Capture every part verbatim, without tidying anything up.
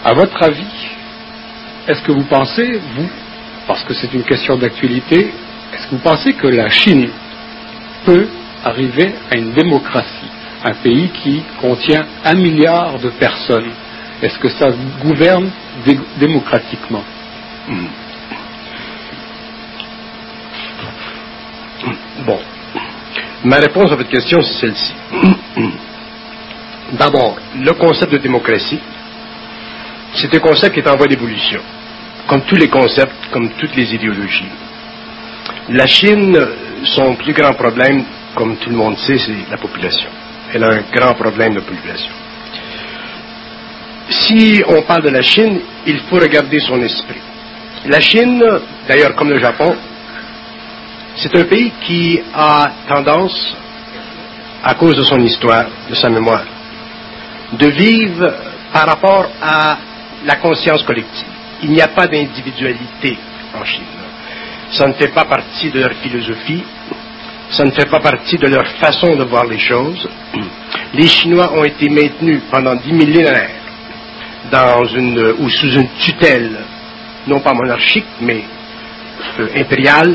À votre avis, est-ce que vous pensez, vous, parce que c'est une question d'actualité, est-ce que vous pensez que la Chine peut arriver à une démocratie, un pays qui contient un milliard de personnes? Est-ce que ça gouverne dé- démocratiquement? Mmh. Bon, ma réponse à votre question, c'est celle-ci. D'abord, le concept de démocratie, c'est un concept qui est en voie d'évolution, comme tous les concepts, comme toutes les idéologies. La Chine, son plus grand problème, comme tout le monde sait, c'est la population. Elle a un grand problème de population. Si on parle de la Chine, il faut regarder son esprit. La Chine, d'ailleurs comme le Japon, c'est un pays qui a tendance, à cause de son histoire, de sa mémoire, de vivre par rapport à la conscience collective. Il n'y a pas d'individualité en Chine. Ça ne fait pas partie de leur philosophie, ça ne fait pas partie de leur façon de voir les choses. Les Chinois ont été maintenus pendant dix millénaires dans une, ou sous une tutelle, non pas monarchique, mais euh, impériale,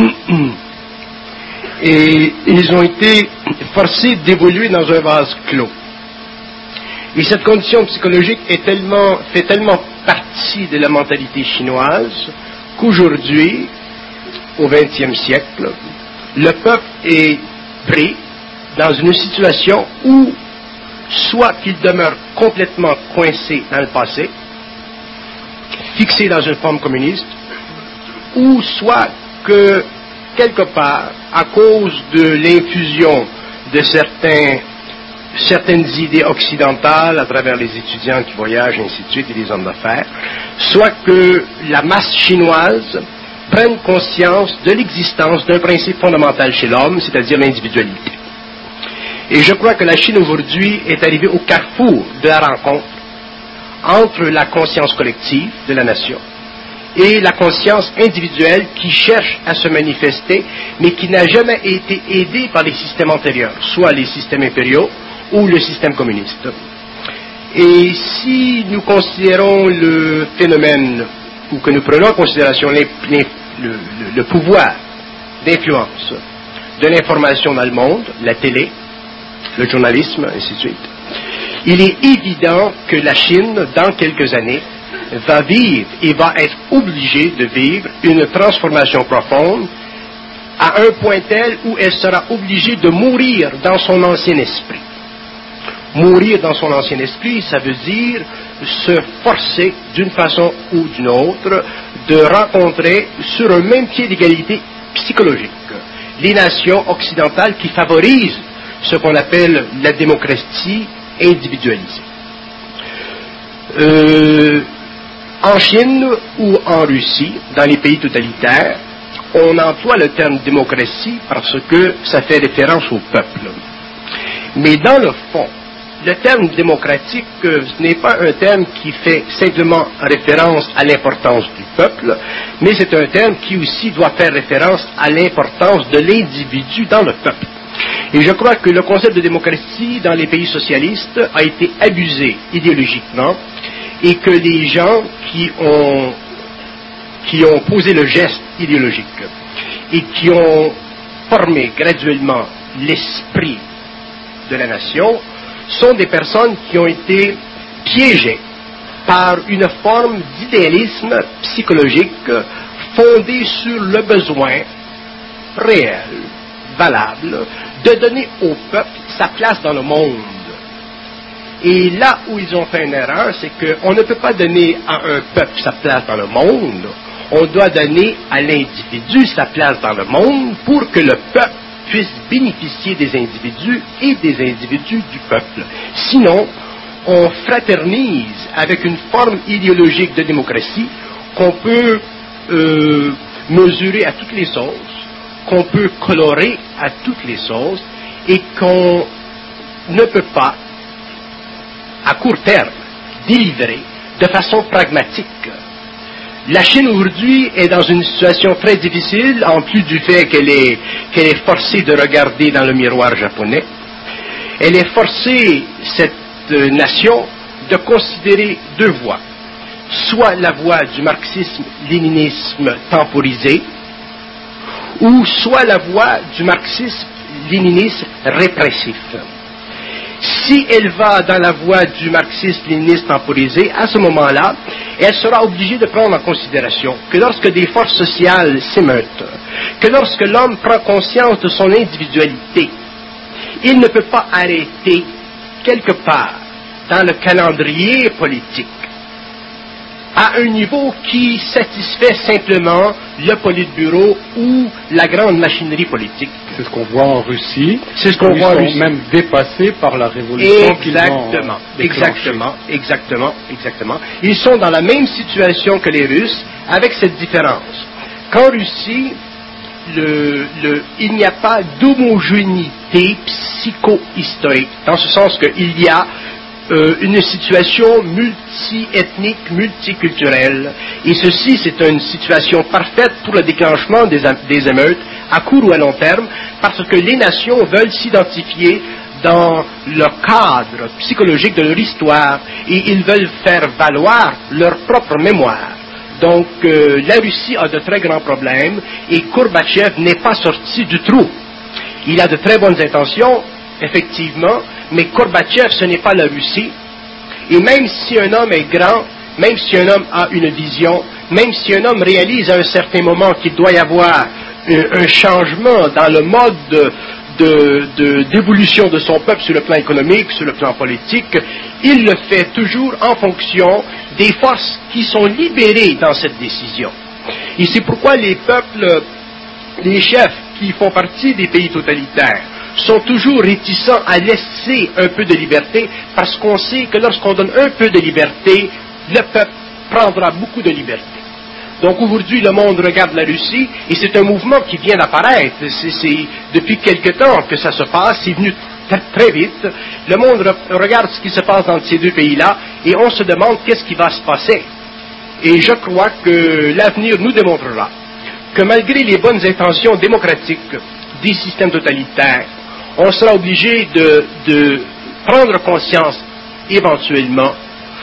et ils ont été forcés d'évoluer dans un vase clos. Et cette condition psychologique est tellement, fait tellement partie de la mentalité chinoise qu'aujourd'hui, au vingtième siècle, le peuple est pris dans une situation où soit qu'il demeure complètement coincé dans le passé, fixé dans une forme communiste, ou soit que, quelque part, à cause de l'infusion de certains, certaines idées occidentales à travers les étudiants qui voyagent, et ainsi de suite, et les hommes d'affaires, soit que la masse chinoise prenne conscience de l'existence d'un principe fondamental chez l'homme, c'est-à-dire l'individualité. Et je crois que la Chine aujourd'hui est arrivée au carrefour de la rencontre entre la conscience collective de la nation et la conscience individuelle qui cherche à se manifester, mais qui n'a jamais été aidée par les systèmes antérieurs, soit les systèmes impériaux ou le système communiste. Et si nous considérons le phénomène, ou que nous prenons en considération les, les, le, le, le pouvoir d'influence de l'information dans le monde, la télé, le journalisme, ainsi de suite, il est évident que la Chine, dans quelques années, va vivre et va être obligée de vivre une transformation profonde à un point tel où elle sera obligée de mourir dans son ancien esprit. Mourir dans son ancien esprit, ça veut dire se forcer d'une façon ou d'une autre de rencontrer sur un même pied d'égalité psychologique les nations occidentales qui favorisent ce qu'on appelle la démocratie individualisée. Euh, en Chine ou en Russie, dans les pays totalitaires, on emploie le terme démocratie parce que ça fait référence au peuple. Mais dans le fond, le terme démocratique, ce n'est pas un terme qui fait simplement référence à l'importance du peuple, mais c'est un terme qui aussi doit faire référence à l'importance de l'individu dans le peuple. Et je crois que le concept de démocratie dans les pays socialistes a été abusé idéologiquement et que les gens qui ont, qui ont posé le geste idéologique et qui ont formé graduellement l'esprit de la nation sont des personnes qui ont été piégées par une forme d'idéalisme psychologique fondée sur le besoin réel, valable, de donner au peuple sa place dans le monde. Et là où ils ont fait une erreur, c'est qu'on ne peut pas donner à un peuple sa place dans le monde, on doit donner à l'individu sa place dans le monde pour que le peuple puisse bénéficier des individus et des individus du peuple. Sinon, on fraternise avec une forme idéologique de démocratie qu'on peut euh, mesurer à toutes les sauces, qu'on peut colorer à toutes les sauces et qu'on ne peut pas, à court terme, délivrer de façon pragmatique. La Chine aujourd'hui est dans une situation très difficile, en plus du fait qu'elle est, qu'elle est forcée de regarder dans le miroir japonais. Elle est forcée, cette euh, nation, de considérer deux voies. soit la voie du marxisme-léninisme temporisé, ou soit la voie du marxisme-léninisme répressif. Si elle va dans la voie du marxisme-léninisme temporisé, à ce moment-là, elle sera obligée de prendre en considération que lorsque des forces sociales s'émeutent, que lorsque l'homme prend conscience de son individualité, il ne peut pas arrêter quelque part dans le calendrier politique à un niveau qui satisfait simplement le Politburo ou la grande machinerie politique. C'est ce qu'on voit en Russie. C'est ce qu'on voit en Russie. Ils sont même dépassés par la révolution qu'ils ont Exactement, exactement, exactement, exactement. Ils sont dans la même situation que les Russes, avec cette différence. Qu'en Russie, le, le, il n'y a pas d'homogénéité psycho-historique, dans ce sens qu'il y a Euh, une situation multi-ethnique, multiculturelle. Et ceci, c'est une situation parfaite pour le déclenchement des, des émeutes, à court ou à long terme, parce que les nations veulent s'identifier dans le cadre psychologique de leur histoire et ils veulent faire valoir leur propre mémoire. Donc, euh, la Russie a de très grands problèmes et Gorbatchev n'est pas sorti du trou. Il a de très bonnes intentions, effectivement, mais Gorbatchev, ce n'est pas la Russie. Et même si un homme est grand, même si un homme a une vision, même si un homme réalise à un certain moment qu'il doit y avoir un, un changement dans le mode de, de, de, d'évolution de son peuple sur le plan économique, sur le plan politique, il le fait toujours en fonction des forces qui sont libérées dans cette décision. Et c'est pourquoi les peuples, les chefs qui font partie des pays totalitaires, sont toujours réticents à laisser un peu de liberté, parce qu'on sait que lorsqu'on donne un peu de liberté, le peuple prendra beaucoup de liberté. Donc aujourd'hui, le monde regarde la Russie, et c'est un mouvement qui vient d'apparaître. C'est, c'est depuis quelque temps que ça se passe, c'est venu très, très vite. Le monde re- regarde ce qui se passe dans ces deux pays-là, et on se demande qu'est-ce qui va se passer. Et je crois que l'avenir nous démontrera que malgré les bonnes intentions démocratiques des systèmes totalitaires, on sera obligé de, de prendre conscience éventuellement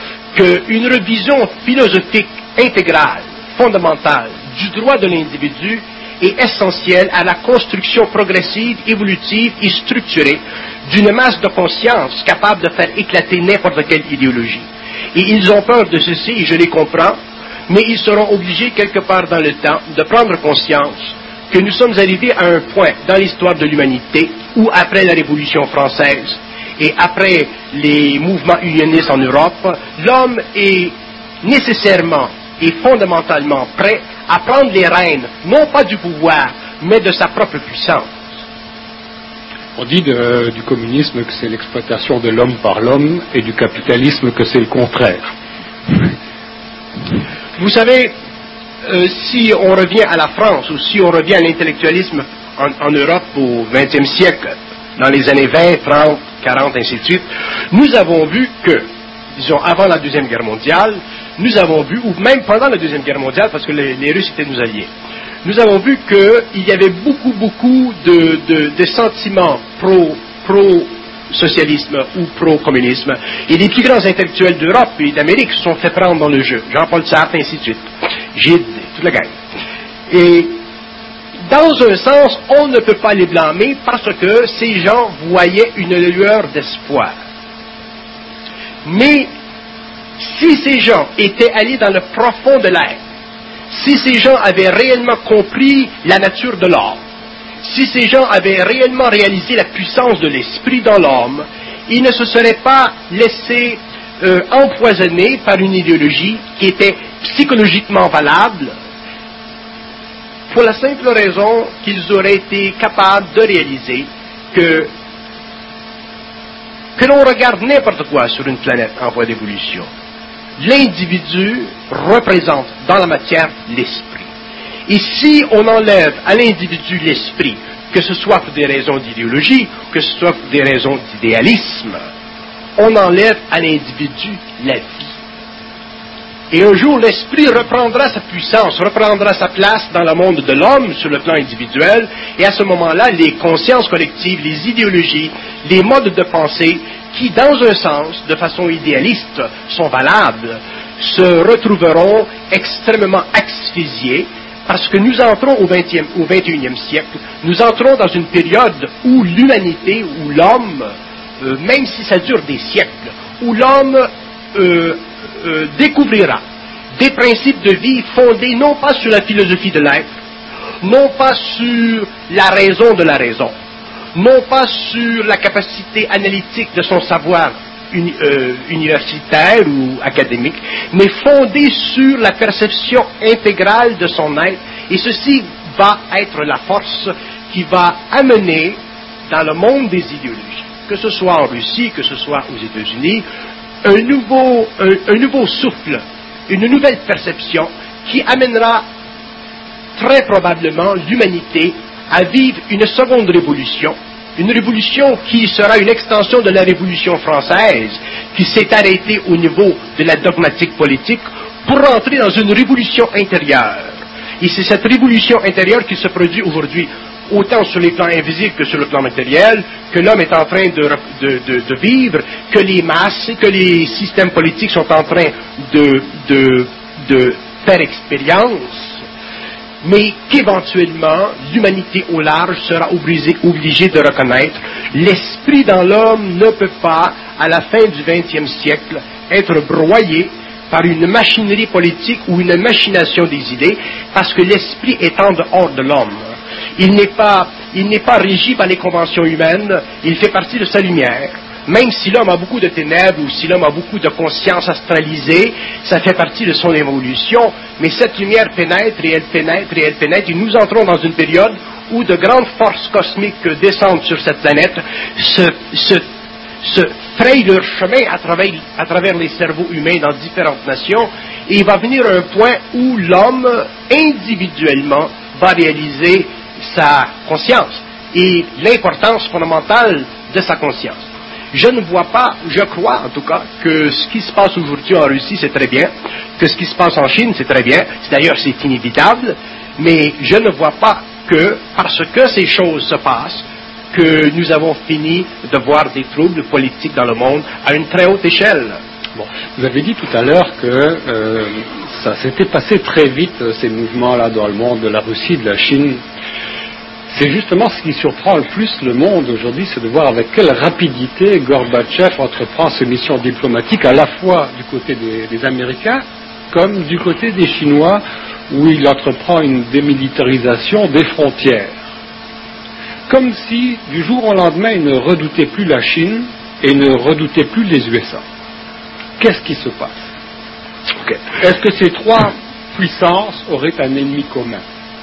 qu'une révision philosophique intégrale, fondamentale, du droit de l'individu est essentielle à la construction progressive, évolutive et structurée d'une masse de conscience capable de faire éclater n'importe quelle idéologie. Et ils ont peur de ceci, et je les comprends, mais ils seront obligés quelque part dans le temps de prendre conscience que nous sommes arrivés à un point dans l'histoire de l'humanité où, après la Révolution française et après les mouvements unionistes en Europe, l'homme est nécessairement et fondamentalement prêt à prendre les rênes, non pas du pouvoir, mais de sa propre puissance. On dit de, du communisme que c'est l'exploitation de l'homme par l'homme et du capitalisme que c'est le contraire. Vous savez, Euh, si on revient à la France ou si on revient à l'intellectualisme en, en Europe au vingtième siècle, dans les années vingt, trente, quarante, ainsi de suite, nous avons vu que, disons, avant la Deuxième Guerre mondiale, nous avons vu, ou même pendant la Deuxième Guerre mondiale, parce que les, les Russes étaient nos alliés, nous avons vu qu'il y avait beaucoup, beaucoup de, de, de sentiments pro, pro socialisme ou pro-communisme. Et les plus grands intellectuels d'Europe et d'Amérique se sont fait prendre dans le jeu. Jean-Paul Sartre, ainsi de suite. Gide, toute la gang. Et dans un sens, on ne peut pas les blâmer parce que ces gens voyaient une lueur d'espoir. Mais si ces gens étaient allés dans le profond de l'être, si ces gens avaient réellement compris la nature de l'homme, si ces gens avaient réellement réalisé la puissance de l'esprit dans l'homme, ils ne se seraient pas laissés euh, empoisonner par une idéologie qui était psychologiquement valable, pour la simple raison qu'ils auraient été capables de réaliser que que l'on regarde n'importe quoi sur une planète en voie d'évolution, l'individu représente dans la matière l'esprit. Et si on enlève à l'individu l'esprit, que ce soit pour des raisons d'idéologie, que ce soit pour des raisons d'idéalisme, on enlève à l'individu la vie. Et un jour, l'esprit reprendra sa puissance, reprendra sa place dans le monde de l'homme sur le plan individuel, et à ce moment-là, les consciences collectives, les idéologies, les modes de pensée, qui, dans un sens, de façon idéaliste, sont valables, se retrouveront extrêmement asphyxiés parce que nous entrons au vingtième, au vingt et unième siècle, nous entrons dans une période où l'humanité, où l'homme, euh, même si ça dure des siècles, où l'homme euh, euh, découvrira des principes de vie fondés non pas sur la philosophie de l'être, non pas sur la raison de la raison, non pas sur la capacité analytique de son savoir uni, euh, universitaire ou académique, mais fondés sur la perception intégrale de son être. Et ceci va être la force qui va amener dans le monde des idéologies, que ce soit en Russie, que ce soit aux États-Unis, un nouveau, un, un nouveau souffle, une nouvelle perception qui amènera très probablement l'humanité à vivre une seconde révolution, une révolution qui sera une extension de la Révolution française, qui s'est arrêtée au niveau de la dogmatique politique, pour rentrer dans une révolution intérieure. Et c'est cette révolution intérieure qui se produit aujourd'hui, autant sur les plans invisibles que sur le plan matériel, que l'homme est en train de, de, de, de vivre, que les masses, que les systèmes politiques sont en train de, de, de faire expérience, mais qu'éventuellement, l'humanité au large sera obligée, obligée de reconnaître l'esprit dans l'homme ne peut pas, à la fin du vingtième siècle, être broyé par une machinerie politique ou une machination des idées, parce que l'esprit est en dehors de l'homme. Il n'est pas, il n'est pas régi par les conventions humaines, il fait partie de sa lumière. Même si l'homme a beaucoup de ténèbres ou si l'homme a beaucoup de conscience astralisée, ça fait partie de son évolution, mais cette lumière pénètre et elle pénètre et elle pénètre, et nous entrons dans une période où de grandes forces cosmiques descendent sur cette planète, se, se, se frayent leur chemin à travers, à travers les cerveaux humains dans différentes nations, et il va venir un point où l'homme, individuellement, va réaliser sa conscience et l'importance fondamentale de sa conscience. Je ne vois pas, je crois en tout cas, que ce qui se passe aujourd'hui en Russie, c'est très bien, que ce qui se passe en Chine, c'est très bien, d'ailleurs c'est inévitable, mais je ne vois pas que, parce que ces choses se passent, que nous avons fini de voir des troubles politiques dans le monde à une très haute échelle. Bon, vous avez dit tout à l'heure que euh, ça s'était passé très vite, ces mouvements-là dans le monde de la Russie, de la Chine. C'est justement ce qui surprend le plus le monde aujourd'hui, c'est de voir avec quelle rapidité Gorbatchev entreprend ses missions diplomatiques, à la fois du côté des, des Américains comme du côté des Chinois, où il entreprend une démilitarisation des frontières. Comme si, du jour au lendemain, il ne redoutait plus la Chine et ne redoutait plus les U S A. Qu'est-ce qui se passe? Okay. Est-ce que ces trois puissances auraient un ennemi commun?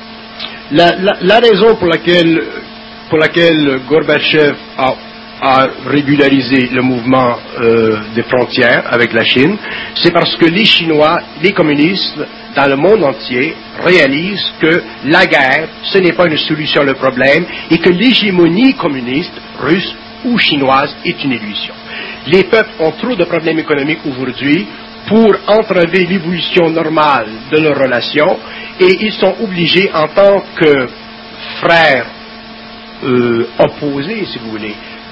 La, la, la raison pour laquelle, pour laquelle Gorbatchev a, a régularisé le mouvement euh, des frontières avec la Chine, c'est parce que les Chinois, les communistes, dans le monde entier, réalisent que la guerre, ce n'est pas une solution au problème et que l'hégémonie communiste, russe ou chinoise, est une illusion. Les peuples ont trop de problèmes économiques aujourd'hui pour entraver l'évolution normale de leurs relations, et ils sont obligés, en tant que frères euh, opposés, si vous voulez,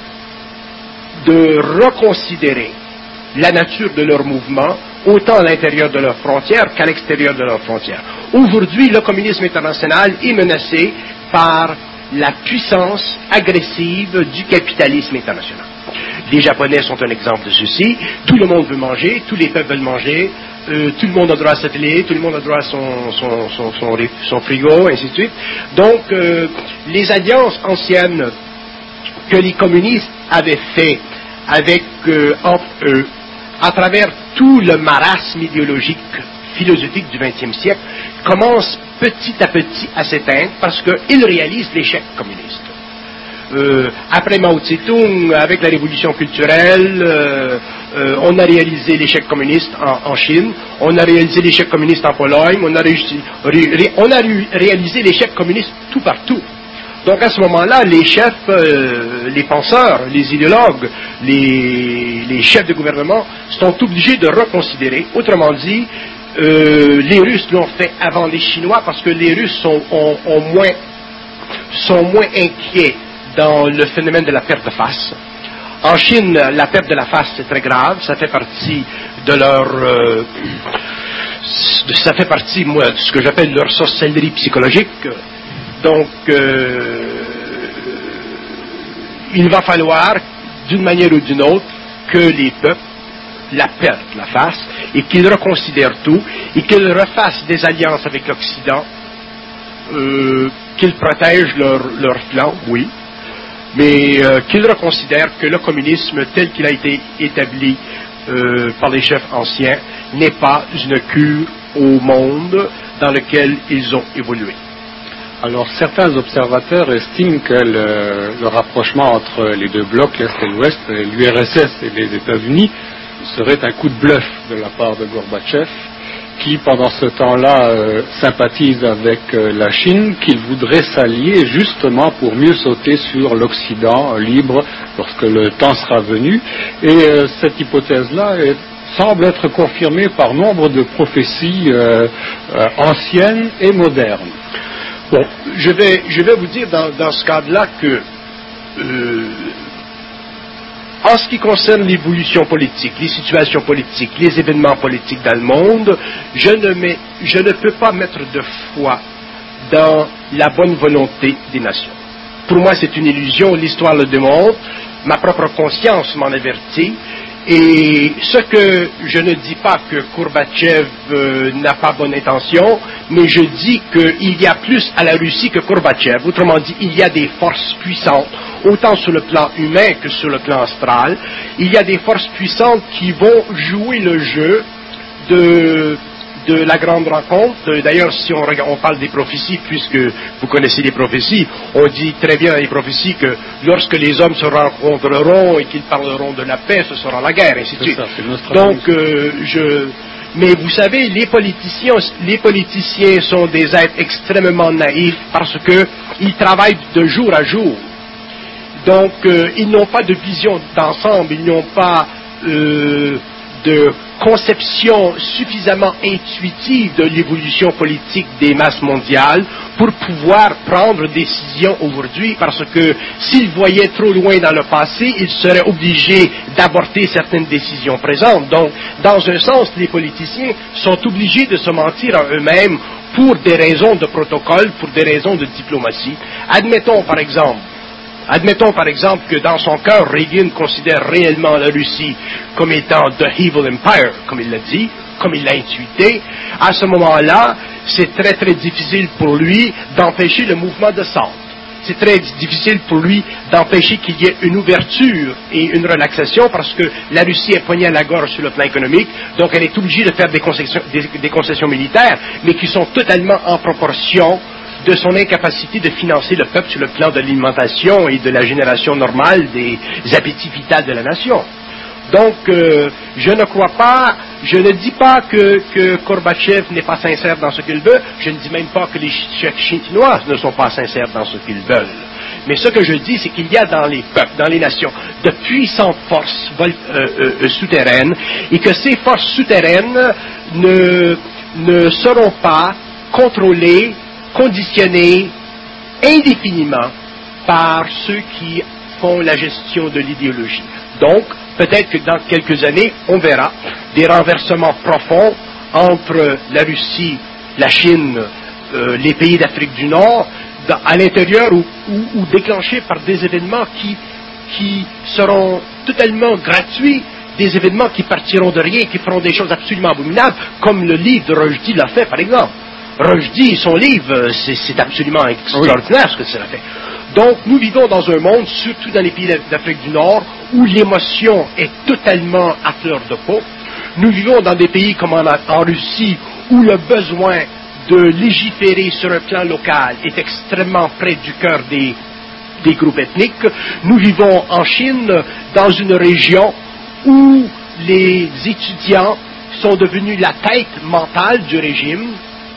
de reconsidérer la nature de leur mouvement, autant à l'intérieur de leurs frontières qu'à l'extérieur de leurs frontières. Aujourd'hui, le communisme international est menacé par la puissance agressive du capitalisme international. Les Japonais sont un exemple de ceci. Tout le monde veut manger, tous les peuples veulent manger, euh, tout le monde a droit à sa télé, tout le monde a droit à son, son, son, son, son frigo, ainsi de suite. Donc, euh, les alliances anciennes que les communistes avaient fait avec euh, entre eux, à travers tout le marasme idéologique, philosophique du vingtième siècle, commencent petit à petit à s'éteindre parce qu'ils réalisent l'échec communiste. Euh, après Mao Tse-tung, avec la révolution culturelle, euh, euh, on a réalisé l'échec communiste en, en Chine, on a réalisé l'échec communiste en Pologne, on a, réussi, ré, ré, on a ré, réalisé l'échec communiste tout partout. Donc à ce moment-là, les chefs, euh, les penseurs, les idéologues, les, les chefs de gouvernement sont obligés de reconsidérer. Autrement dit, euh, les Russes l'ont fait avant les Chinois parce que les Russes sont, ont, ont moins, sont moins inquiets dans le phénomène de la perte de face. En Chine, la perte de la face, c'est très grave. Ça fait partie de leur... Euh, ça fait partie, moi, de ce que j'appelle leur sorcellerie psychologique. Donc, euh, il va falloir, d'une manière ou d'une autre, que les peuples la perdent, la face, et qu'ils reconsidèrent tout, et qu'ils refassent des alliances avec l'Occident, euh, qu'ils protègent leur, leur flanc, oui, mais euh, qu'ils reconsidèrent que le communisme tel qu'il a été établi euh, par les chefs anciens n'est pas une cure au monde dans lequel ils ont évolué. Alors certains observateurs estiment que le, le rapprochement entre les deux blocs, l'Est et l'Ouest, l'U R S S et les États-Unis, serait un coup de bluff de la part de Gorbatchev, qui pendant ce temps-là euh, sympathise avec euh, la Chine, qu'il voudrait s'allier justement pour mieux sauter sur l'Occident euh, libre lorsque le temps sera venu. Et euh, cette hypothèse-là est, semble être confirmée par nombre de prophéties euh, euh, anciennes et modernes. Bon, je vais, je vais vous dire dans, dans ce cadre-là que, euh, en ce qui concerne l'évolution politique, les situations politiques, les événements politiques dans le monde, je ne, mets, je ne peux pas mettre de foi dans la bonne volonté des nations. Pour moi, c'est une illusion, l'histoire le démontre, ma propre conscience m'en avertit, et ce que je ne dis pas que Gorbatchev euh, n'a pas bonne intention, mais je dis qu'il y a plus à la Russie que Gorbatchev. Autrement dit, il y a des forces puissantes, autant sur le plan humain que sur le plan astral. Il y a des forces puissantes qui vont jouer le jeu de, de la grande rencontre. D'ailleurs, si on, regarde, on parle des prophéties, puisque vous connaissez les prophéties, on dit très bien dans les prophéties que lorsque les hommes se rencontreront et qu'ils parleront de la paix, ce sera la guerre, et ainsi de suite. Donc, euh, je... Mais vous savez, les politiciens, les politiciens sont des êtres extrêmement naïfs parce qu'ils travaillent de jour à jour. Donc, euh, ils n'ont pas de vision d'ensemble, ils n'ont pas euh, de conception suffisamment intuitive de l'évolution politique des masses mondiales pour pouvoir prendre décision aujourd'hui, parce que s'ils voyaient trop loin dans le passé, ils seraient obligés d'aborter certaines décisions présentes. Donc, dans un sens, les politiciens sont obligés de se mentir à eux-mêmes pour des raisons de protocole, pour des raisons de diplomatie. Admettons, par exemple, Admettons par exemple que dans son cœur, Reagan considère réellement la Russie comme étant the evil empire, comme il l'a dit, comme il l'a intuité. À ce moment-là, c'est très très difficile pour lui d'empêcher le mouvement de centre. C'est très difficile pour lui d'empêcher qu'il y ait une ouverture et une relaxation parce que la Russie est poignée à la gorge sur le plan économique, donc elle est obligée de faire des concessions, des, des concessions militaires, mais qui sont totalement en proportion de son incapacité de financer le peuple sur le plan de l'alimentation et de la génération normale des appétits vitaux de la nation. Donc, euh, je ne crois pas, je ne dis pas que, que Gorbatchev n'est pas sincère dans ce qu'il veut, je ne dis même pas que les chefs chinois ne sont pas sincères dans ce qu'ils veulent. Mais ce que je dis, c'est qu'il y a dans les peuples, dans les nations, de puissantes forces euh, euh, souterraines, et que ces forces souterraines ne, ne seront pas contrôlées, conditionnées indéfiniment par ceux qui font la gestion de l'idéologie. Donc, peut-être que dans quelques années, on verra des renversements profonds entre la Russie, la Chine, euh, les pays d'Afrique du Nord, dans, à l'intérieur ou, ou, ou déclenchés par des événements qui, qui seront totalement gratuits, des événements qui partiront de rien, qui feront des choses absolument abominables, comme le livre de Rushdie l'a fait, par exemple. Rushdie, son livre, c'est, c'est absolument extraordinaire ce que cela fait. Donc, nous vivons dans un monde, surtout dans les pays d'Afrique du Nord, où l'émotion est totalement à fleur de peau. Nous vivons dans des pays comme en, en Russie, où le besoin de légiférer sur un plan local est extrêmement près du cœur des, des groupes ethniques. Nous vivons en Chine, dans une région où les étudiants sont devenus la tête mentale du régime,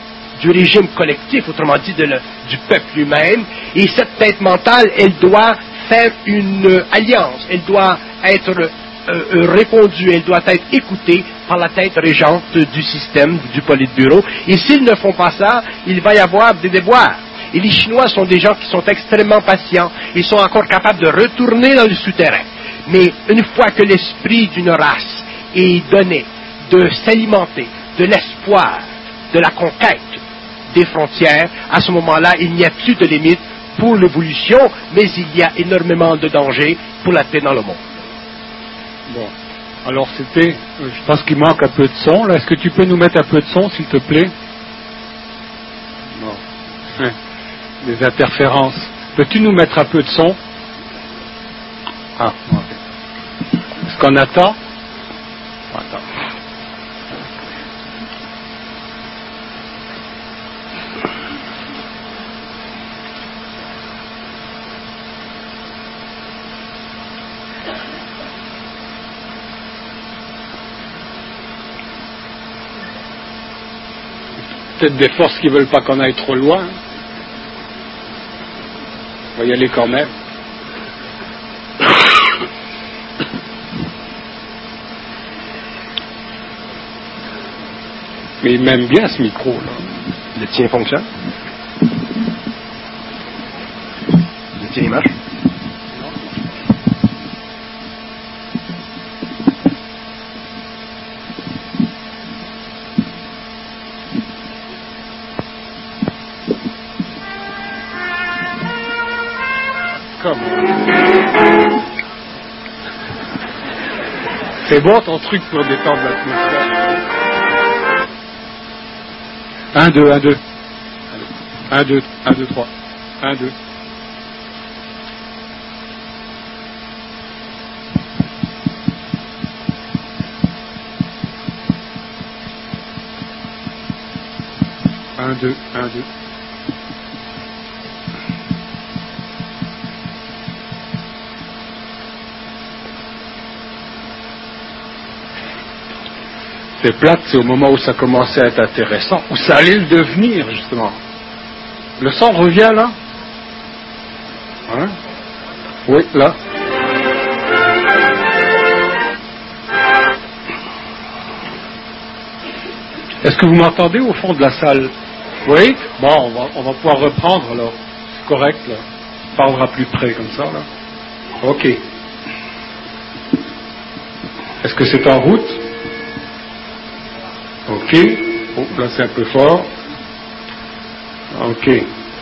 du régime collectif, autrement dit de le, du peuple lui-même, et cette tête mentale, elle doit faire une euh, alliance, elle doit être euh, euh, répondue, elle doit être écoutée par la tête régente du système, du Politburo, et s'ils ne font pas ça, il va y avoir des déboires. Et les Chinois sont des gens qui sont extrêmement patients, ils sont encore capables de retourner dans le souterrain. Mais une fois que l'esprit d'une race est donné de s'alimenter de l'espoir de la conquête des frontières, à ce moment-là, il n'y a plus de limite pour l'évolution, mais il y a énormément de dangers pour la paix dans le monde. Bon. Alors c'était, je pense qu'il manque un peu de son. Là, est-ce que tu peux nous mettre un peu de son, s'il te plaît? Non. Hein. Des interférences. Peux-tu nous mettre un peu de son? Ah, ok. Est-ce qu'on attend? Attends. Peut-être des forces qui ne veulent pas qu'on aille trop loin. On va y aller quand même. Mais il m'aime bien ce micro là. Le tien fonctionne? Le tien il marche? C'est bon ton truc pour détendre l'atmosphère. Un, deux, un, deux. Un, deux, un, deux, trois. Un, deux. Un, deux, un, deux. C'est plate, c'est au moment où ça commençait à être intéressant, où ça allait le devenir, justement. Le son revient, là? Hein? Oui, là. Est-ce que vous m'entendez au fond de la salle? Oui? Bon, on va, on va pouvoir reprendre, alors. C'est correct, là. On parlera plus près, comme ça, là. Ok. Est-ce que c'est en route? Ok. Oh, là c'est un peu fort. Ok.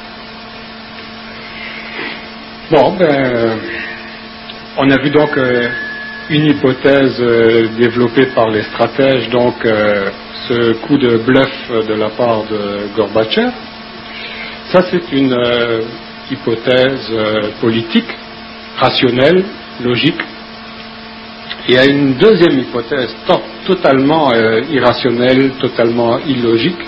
Bon, ben, on a vu donc euh, une hypothèse euh, développée par les stratèges, donc euh, ce coup de bluff de la part de Gorbatchev. Ça c'est une euh, hypothèse euh, politique, rationnelle, logique. Il y a une deuxième hypothèse to- totalement euh, irrationnelle, totalement illogique,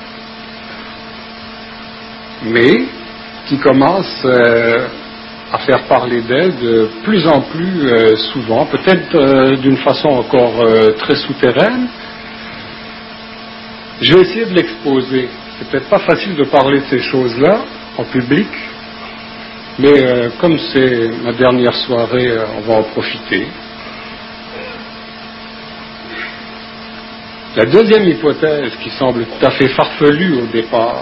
mais qui commence euh, à faire parler d'elle de plus en plus euh, souvent, peut-être euh, d'une façon encore euh, très souterraine. Je vais essayer de l'exposer. C'est peut-être pas facile de parler de ces choses-là en public, mais euh, comme c'est ma dernière soirée, euh, on va en profiter. La deuxième hypothèse, qui semble tout à fait farfelue au départ,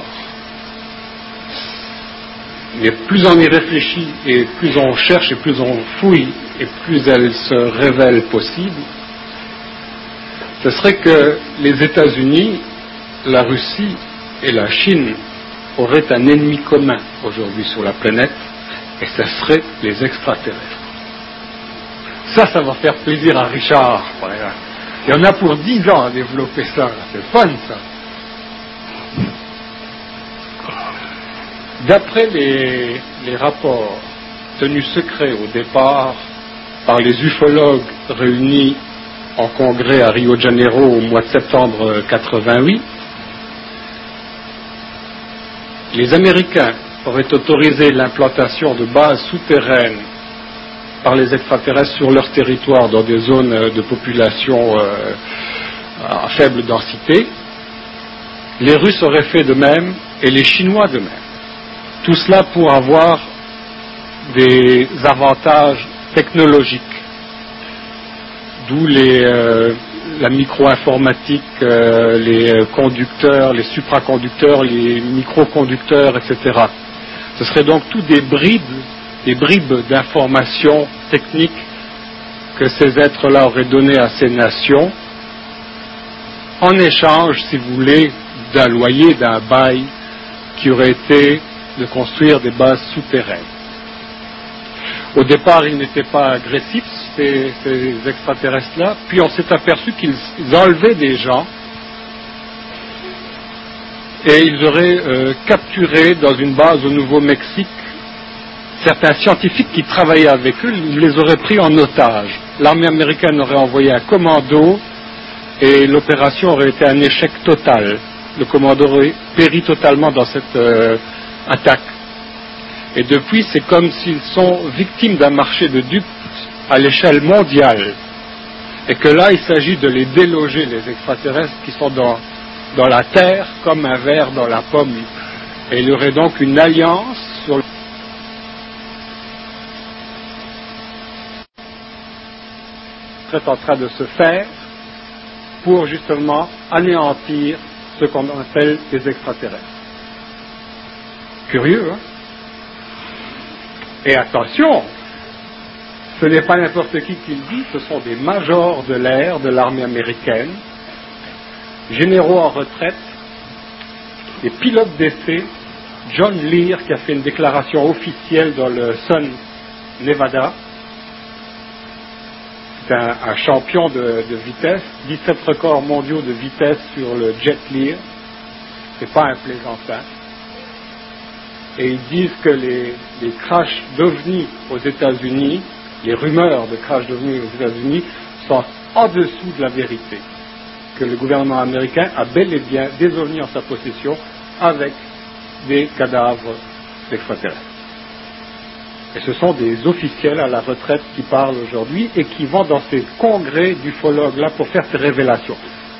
mais plus on y réfléchit et plus on cherche et plus on fouille et plus elle se révèle possible, ce serait que les États-Unis, la Russie et la Chine auraient un ennemi commun aujourd'hui sur la planète, et ce serait les extraterrestres. Ça, ça va faire plaisir à Richard. Voilà. Il y en a pour dix ans à développer ça. C'est fun, ça. D'après les, les rapports tenus secrets au départ par les ufologues réunis en congrès à Rio de Janeiro au mois de septembre quatre-vingt-huit, les Américains auraient autorisé l'implantation de bases souterraines par les extraterrestres sur leur territoire dans des zones de population euh, à faible densité. Les Russes auraient fait de même et les Chinois de même. Tout cela pour avoir des avantages technologiques, d'où les, euh, la micro-informatique, euh, les conducteurs, les supraconducteurs, les microconducteurs, et cetera. Ce seraient donc tous des bribes, des bribes d'informations techniques que ces êtres-là auraient donné à ces nations en échange, si vous voulez, d'un loyer, d'un bail qui aurait été de construire des bases souterraines. Au départ, ils n'étaient pas agressifs, ces, ces extraterrestres-là, puis on s'est aperçu qu'ils enlevaient des gens et ils auraient euh, capturé dans une base au Nouveau-Mexique certains scientifiques qui travaillaient avec eux, ils les auraient pris en otage. L'armée américaine aurait envoyé un commando et l'opération aurait été un échec total. Le commando aurait péri totalement dans cette euh, attaque. Et depuis, c'est comme s'ils sont victimes d'un marché de dupes à l'échelle mondiale. Et que là, il s'agit de les déloger, les extraterrestres qui sont dans, dans la terre comme un ver dans la pomme. Et il y aurait donc une alliance sur le est en train de se faire pour justement anéantir ce qu'on appelle des extraterrestres. Curieux, hein? Et attention, ce n'est pas n'importe qui qui le dit, ce sont des majors de l'air de l'armée américaine, généraux en retraite, des pilotes d'essai, John Lear qui a fait une déclaration officielle dans le Sun Nevada. C'est un, un champion de, de vitesse, dix-sept records mondiaux de vitesse sur le Jet Lear. C'est pas un plaisantin. Et ils disent que les, les crashs d'ovnis aux États-Unis, les rumeurs de crash d'ovnis aux États-Unis, sont en dessous de la vérité. Que le gouvernement américain a bel et bien des ovnis en sa possession avec des cadavres d'extraterrestres. Et ce sont des officiels à la retraite qui parlent aujourd'hui et qui vont dans ces congrès d'ufologues là pour faire ces révélations.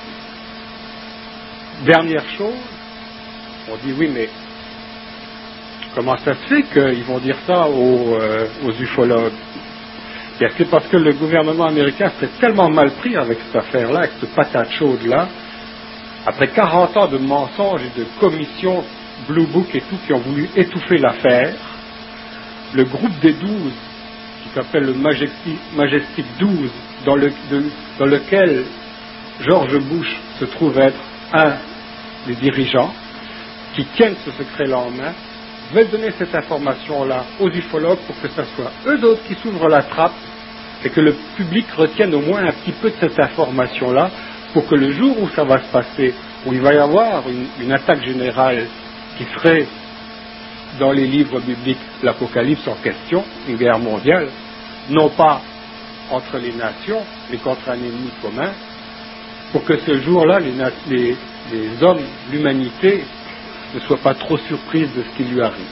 Dernière chose, on dit oui, mais comment ça se fait qu'ils vont dire ça aux, euh, aux ufologues? Bien, c'est parce que le gouvernement américain serait tellement mal pris avec cette affaire-là, avec cette patate chaude-là, après quarante ans de mensonges et de commissions Blue Book et tout qui ont voulu étouffer l'affaire. Le groupe des douze, qui s'appelle le Majestic, Majestic douze, dans, le, de, dans lequel George Bush se trouve être un des dirigeants, qui tiennent ce secret-là en main, veulent donner cette information-là aux ufologues pour que ce soit eux autres qui s'ouvrent la trappe et que le public retienne au moins un petit peu de cette information-là pour que le jour où ça va se passer, où il va y avoir une, une attaque générale qui serait dans les livres bibliques, l'Apocalypse en question, une guerre mondiale, non pas entre les nations, mais contre un ennemi commun, pour que ce jour-là, les, les, les hommes, l'humanité, ne soient pas trop surprises de ce qui lui arrive.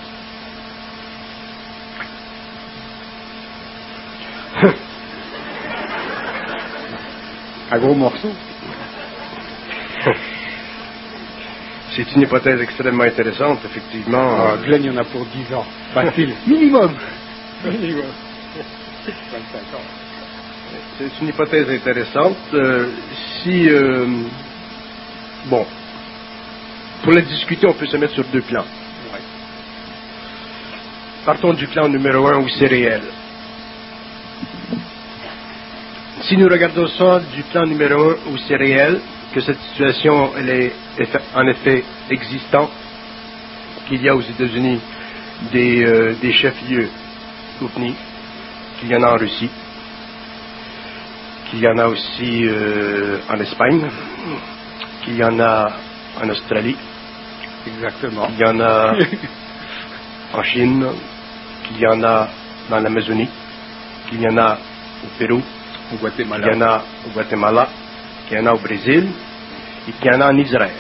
Un gros morceau. C'est une hypothèse extrêmement intéressante, effectivement. Ah, Glenn, il y en a pour dix ans. Facile. Minimum. Minimum. vingt-cinq ans. C'est une hypothèse intéressante. Euh, si, euh, bon, pour la discuter, on peut se mettre sur deux plans. Ouais. Partons du plan numéro un où c'est réel. Si nous regardons ça du plan numéro un où c'est réel, que cette situation elle est en effet existante, qu'il y a aux États-Unis des, euh, des chefs-lieux ovnis, qu'il y en a en Russie, qu'il y en a aussi euh, en Espagne, qu'il y en a en Australie, exactement, qu'il y en a en Chine, qu'il y en a dans l'Amazonie, qu'il y en a au Pérou, au Guatemala, qu'il y en a au Guatemala, qu'il y en a au Brésil et qu'il y en a en Israël.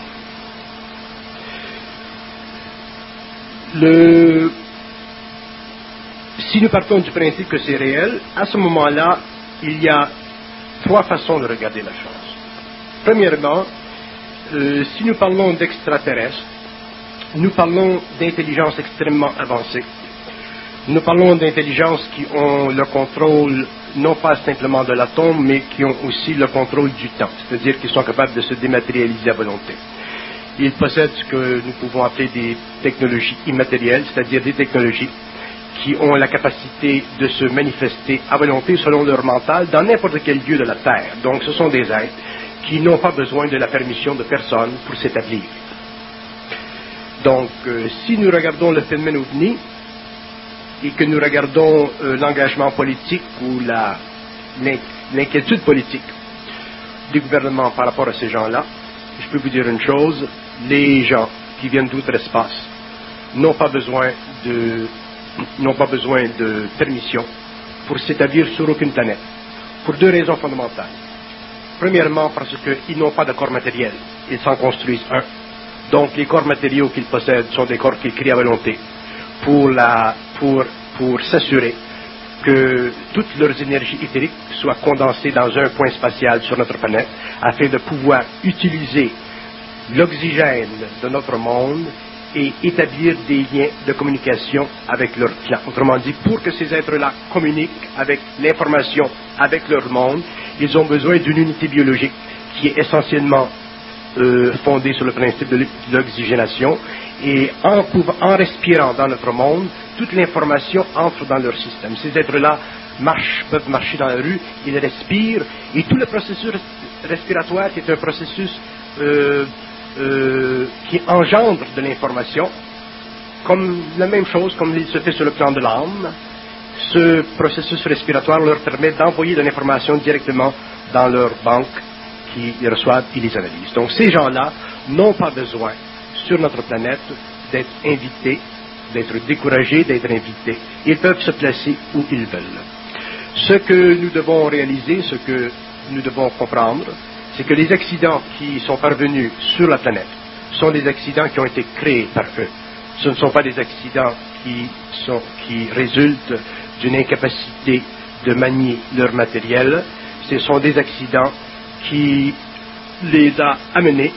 Le... Si nous partons du principe que c'est réel, à ce moment-là, il y a trois façons de regarder la chose. Premièrement, euh, si nous parlons d'extraterrestres, nous parlons d'intelligence extrêmement avancée. Nous parlons d'intelligence qui ont le contrôle non pas simplement de l'atome, mais qui ont aussi le contrôle du temps, c'est-à-dire qu'ils sont capables de se dématérialiser à volonté. Ils possèdent ce que nous pouvons appeler des technologies immatérielles, c'est-à-dire des technologies qui ont la capacité de se manifester à volonté selon leur mental dans n'importe quel lieu de la Terre. Donc ce sont des êtres qui n'ont pas besoin de la permission de personne pour s'établir. Donc euh, si nous regardons le phénomène OVNI et que nous regardons euh, l'engagement politique ou la, l'inquiétude politique du gouvernement par rapport à ces gens-là, je peux vous dire une chose, les gens qui viennent d'outre-espace n'ont pas besoin de, n'ont pas besoin de permission pour s'établir sur aucune planète, pour deux raisons fondamentales. Premièrement, parce qu'ils n'ont pas de corps matériel, ils s'en construisent un. Donc les corps matériaux qu'ils possèdent sont des corps qu'ils créent à volonté pour, la, pour, pour s'assurer que toutes leurs énergies éthériques soient condensées dans un point spatial sur notre planète afin de pouvoir utiliser l'oxygène de notre monde et établir des liens de communication avec leur clan. Autrement dit, pour que ces êtres-là communiquent avec l'information, avec leur monde, ils ont besoin d'une unité biologique qui est essentiellement euh, fondée sur le principe de l'oxygénation. Et en, en respirant dans notre monde, toute l'information entre dans leur système. Ces êtres-là marchent, peuvent marcher dans la rue, ils respirent, et tout le processus respiratoire, qui est un processus euh, euh, qui engendre de l'information, comme la même chose comme il se fait sur le plan de l'âme, ce processus respiratoire leur permet d'envoyer de l'information directement dans leur banque qui les reçoivent et les analysent. Donc ces gens-là n'ont pas besoin sur notre planète d'être invités, d'être découragés, d'être invités. Ils peuvent se placer où ils veulent. Ce que nous devons réaliser, ce que nous devons comprendre, c'est que les accidents qui sont parvenus sur la planète sont des accidents qui ont été créés par eux. Ce ne sont pas des accidents qui, sont, qui résultent d'une incapacité de manier leur matériel. Ce sont des accidents qui les a amenés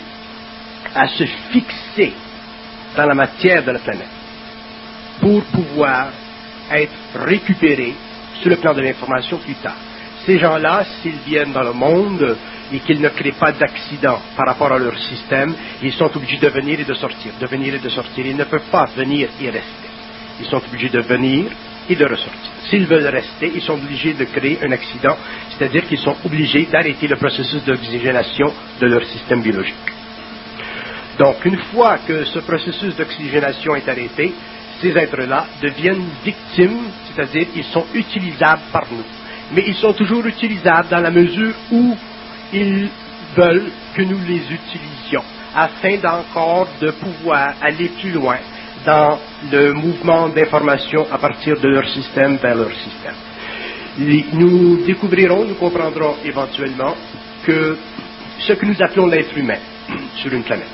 à se fixer dans la matière de la planète pour pouvoir être récupérés sur le plan de l'information plus tard. Ces gens-là, s'ils viennent dans le monde et qu'ils ne créent pas d'accident par rapport à leur système, ils sont obligés de venir et de sortir, de venir et de sortir. Ils ne peuvent pas venir et rester. Ils sont obligés de venir et de ressortir. S'ils veulent rester, ils sont obligés de créer un accident, c'est-à-dire qu'ils sont obligés d'arrêter le processus d'oxygénation de leur système biologique. Donc, une fois que ce processus d'oxygénation est arrêté, ces êtres-là deviennent victimes, c'est-à-dire qu'ils sont utilisables par nous. Mais ils sont toujours utilisables dans la mesure où ils veulent que nous les utilisions, afin d'encore de pouvoir aller plus loin dans le mouvement d'information à partir de leur système vers leur système. Et nous découvrirons, nous comprendrons éventuellement que ce que nous appelons l'être humain sur une planète,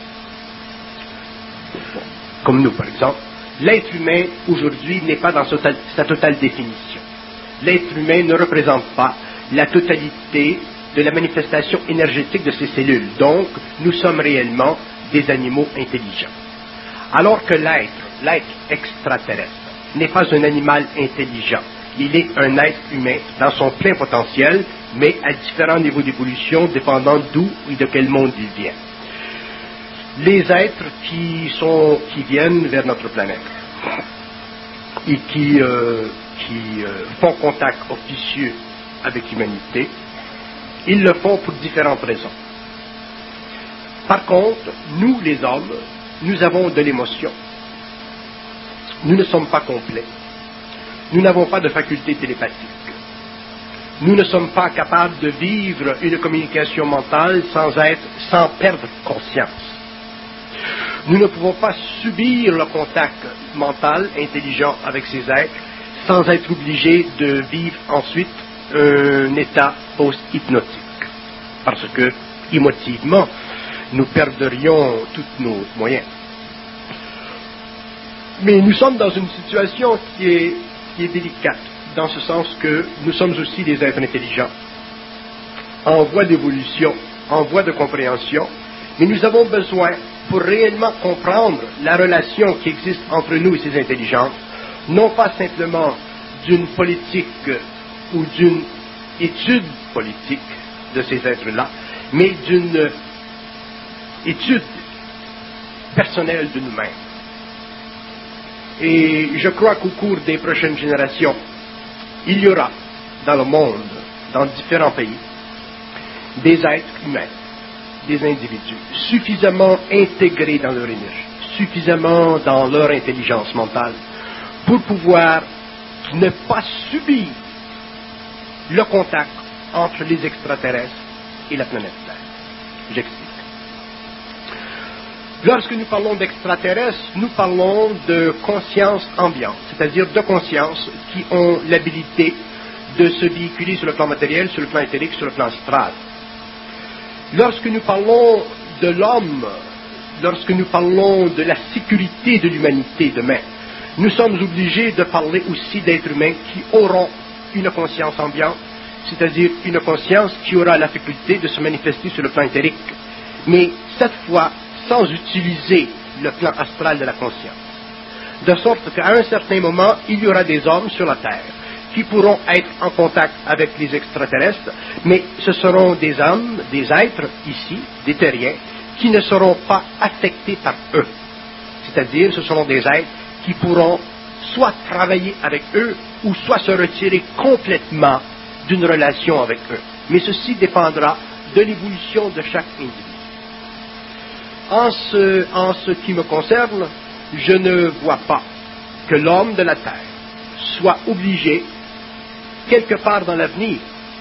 comme nous par exemple, l'être humain aujourd'hui n'est pas dans sa totale définition. L'être humain ne représente pas la totalité de la manifestation énergétique de ses cellules. Donc, nous sommes réellement des animaux intelligents. Alors que l'être, l'être extraterrestre, n'est pas un animal intelligent. Il est un être humain dans son plein potentiel, mais à différents niveaux d'évolution, dépendant d'où et de quel monde il vient. Les êtres qui, sont, qui viennent vers notre planète et qui, euh, qui euh, font contact officieux avec l'humanité, ils le font pour différentes raisons. Par contre, nous les hommes, nous avons de l'émotion. Nous ne sommes pas complets. Nous n'avons pas de faculté télépathique. Nous ne sommes pas capables de vivre une communication mentale sans être, sans perdre conscience. Nous ne pouvons pas subir le contact mental, intelligent avec ces êtres, sans être obligés de vivre ensuite un état post-hypnotique. Parce que, émotivement, nous perdrions tous nos moyens. Mais nous sommes dans une situation qui est, qui est délicate, dans ce sens que nous sommes aussi des êtres intelligents, en voie d'évolution, en voie de compréhension, mais nous avons besoin, pour réellement comprendre la relation qui existe entre nous et ces intelligences, non pas simplement d'une politique ou d'une étude politique de ces êtres-là, mais d'une étude personnelle de nous-mêmes. Et je crois qu'au cours des prochaines générations, il y aura dans le monde, dans différents pays, des êtres humains, des individus suffisamment intégrés dans leur énergie, suffisamment dans leur intelligence mentale, pour pouvoir ne pas subir le contact entre les extraterrestres et la planète Terre. J'explique. Lorsque nous parlons d'extraterrestres, nous parlons de conscience ambiante, c'est-à-dire de consciences qui ont l'habilité de se véhiculer sur le plan matériel, sur le plan éthérique, sur le plan astral. Lorsque nous parlons de l'homme, lorsque nous parlons de la sécurité de l'humanité demain, nous sommes obligés de parler aussi d'êtres humains qui auront une conscience ambiante, c'est-à-dire une conscience qui aura la faculté de se manifester sur le plan éthérique, mais cette fois sans utiliser le plan astral de la conscience. De sorte qu'à un certain moment, il y aura des hommes sur la Terre qui pourront être en contact avec les extraterrestres, mais ce seront des hommes, des êtres ici, des terriens, qui ne seront pas affectés par eux. C'est-à-dire, ce seront des êtres qui pourront soit travailler avec eux, ou soit se retirer complètement d'une relation avec eux. Mais ceci dépendra de l'évolution de chaque individu. En ce, en ce qui me concerne, je ne vois pas que l'homme de la Terre soit obligé, quelque part dans l'avenir,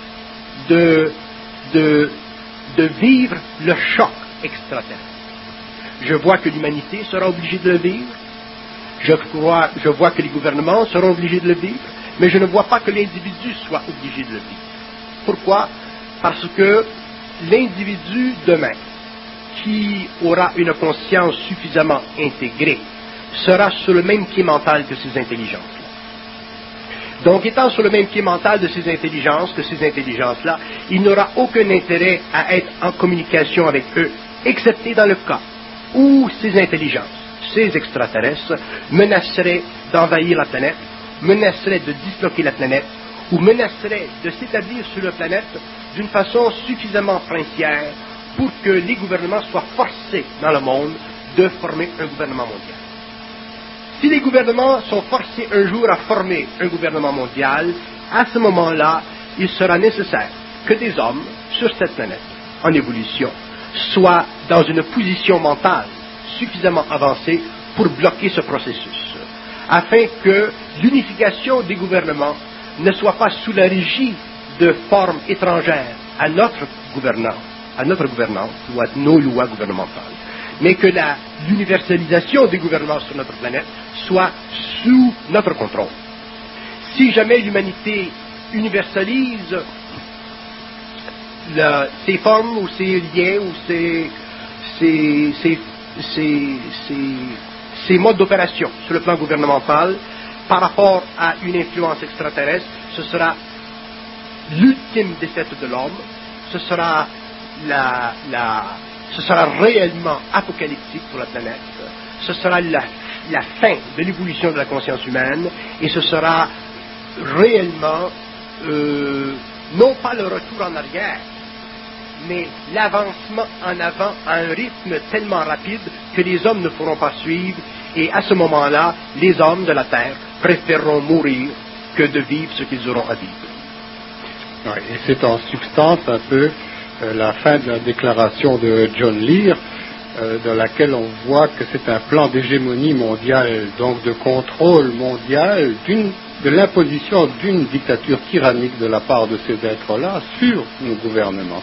de, de, de vivre le choc extraterrestre. Je vois que l'humanité sera obligée de le vivre, je, crois, je vois que les gouvernements seront obligés de le vivre, mais je ne vois pas que l'individu soit obligé de le vivre. Pourquoi? Parce que l'individu demain, qui aura une conscience suffisamment intégrée, sera sur le même pied mental que ces intelligences-là. Donc, étant sur le même pied mental de ces intelligences, que ces intelligences-là, il n'aura aucun intérêt à être en communication avec eux, excepté dans le cas où ces intelligences, ces extraterrestres, menaceraient d'envahir la planète, menaceraient de disloquer la planète, ou menaceraient de s'établir sur la planète d'une façon suffisamment princière pour que les gouvernements soient forcés dans le monde de former un gouvernement mondial. Si les gouvernements sont forcés un jour à former un gouvernement mondial, à ce moment-là, il sera nécessaire que des hommes sur cette planète, en évolution, soient dans une position mentale suffisamment avancée pour bloquer ce processus, afin que l'unification des gouvernements ne soit pas sous la régie de formes étrangères à notre gouvernance, à notre gouvernance ou à nos lois gouvernementales, mais que la, l'universalisation des gouvernements sur notre planète soit sous notre contrôle. Si jamais l'humanité universalise le, ses formes ou ses liens ou ses, ses, ses, ses, ses, ses modes d'opération sur le plan gouvernemental par rapport à une influence extraterrestre, ce sera l'ultime défaite de l'homme, ce sera La, la, ce sera réellement apocalyptique pour la planète, ce sera la, la fin de l'évolution de la conscience humaine, et ce sera réellement, euh, non pas le retour en arrière, mais l'avancement en avant à un rythme tellement rapide que les hommes ne pourront pas suivre, et à ce moment-là, les hommes de la Terre préféreront mourir que de vivre ce qu'ils auront à vivre. Ouais, et c'est en substance un peu la fin de la déclaration de John Lear, euh, dans laquelle on voit que c'est un plan d'hégémonie mondiale, donc de contrôle mondial, d'une, de l'imposition d'une dictature tyrannique de la part de ces êtres-là sur nos gouvernements.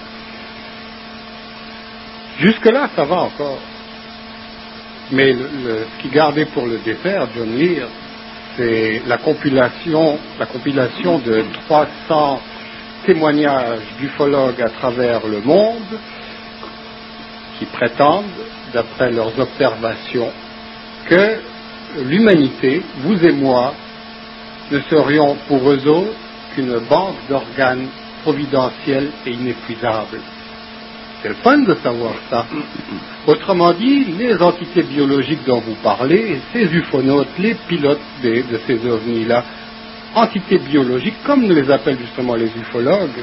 Jusque-là, ça va encore. Mais le, le, ce qui gardait pour le dessert, John Lear, c'est la compilation, la compilation de trois cents témoignages d'ufologues à travers le monde qui prétendent, d'après leurs observations, que l'humanité, vous et moi, ne serions pour eux autres qu'une banque d'organes providentiels et inépuisables. C'est le fun de savoir ça. Autrement dit, les entités biologiques dont vous parlez, ces ufonautes, les pilotes de, de ces ovnis-là, entités biologiques, comme nous les appellent justement les ufologues,